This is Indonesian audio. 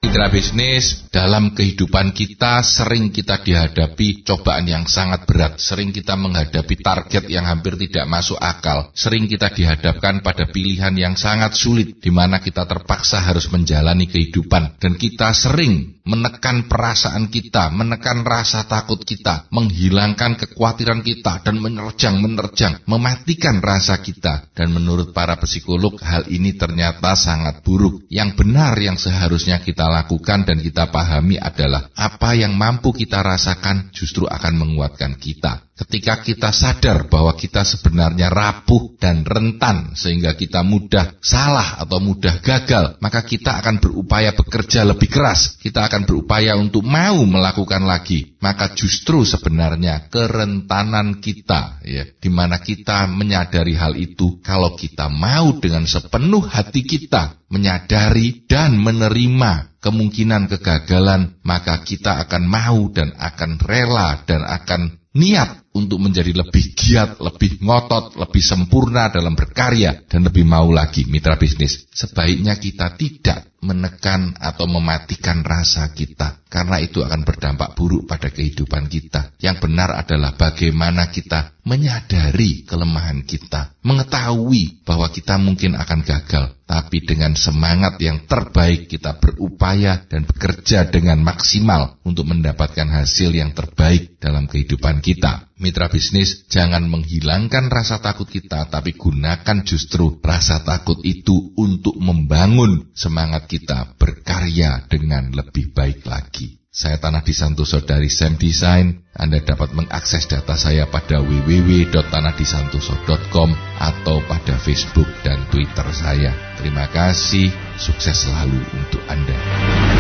Mitra bisnis, dalam kehidupan kita sering kita dihadapi cobaan yang sangat berat. Sering kita menghadapi target yang hampir tidak masuk akal. Sering kita dihadapkan pada pilihan yang sangat sulit, di mana kita terpaksa harus menjalani kehidupan. Dan kita sering menekan perasaan kita, menekan rasa takut kita, menghilangkan kekhawatiran kita, dan menerjang, mematikan rasa kita. Dan menurut para psikolog, hal ini ternyata sangat buruk. Yang benar yang seharusnya kita lakukan dan kita pahami adalah apa yang mampu kita rasakan justru akan menguatkan kita. Ketika kita sadar bahwa kita sebenarnya rapuh dan rentan sehingga kita mudah salah atau mudah gagal, maka kita akan berupaya bekerja lebih keras. Kita akan berupaya untuk mau melakukan lagi. Maka justru sebenarnya kerentanan kita, di mana kita menyadari hal itu, kalau kita mau dengan sepenuh hati kita menyadari dan menerima kemungkinan kegagalan, maka kita akan mau dan akan rela dan akan niat untuk menjadi lebih giat, lebih ngotot, lebih sempurna dalam berkarya, dan lebih mau lagi. Mitra bisnis, sebaiknya kita tidak menekan atau mematikan rasa kita, karena itu akan berdampak buruk pada kehidupan kita. Yang benar adalah bagaimana kita menyadari kelemahan kita, mengetahui bahwa kita mungkin akan gagal, tapi dengan semangat yang terbaik kita berupaya dan bekerja dengan maksimal untuk mendapatkan hasil yang terbaik dalam kehidupan kita. Mitra bisnis, jangan menghilangkan rasa takut kita, tapi gunakan justru rasa takut itu untuk membangun semangat kita berkarya dengan lebih baik lagi. Saya Tanadi Santoso dari Sam Design. Anda dapat mengakses data saya pada www.tanadisantoso.com atau pada Facebook dan Twitter saya. Terima kasih, sukses selalu untuk Anda.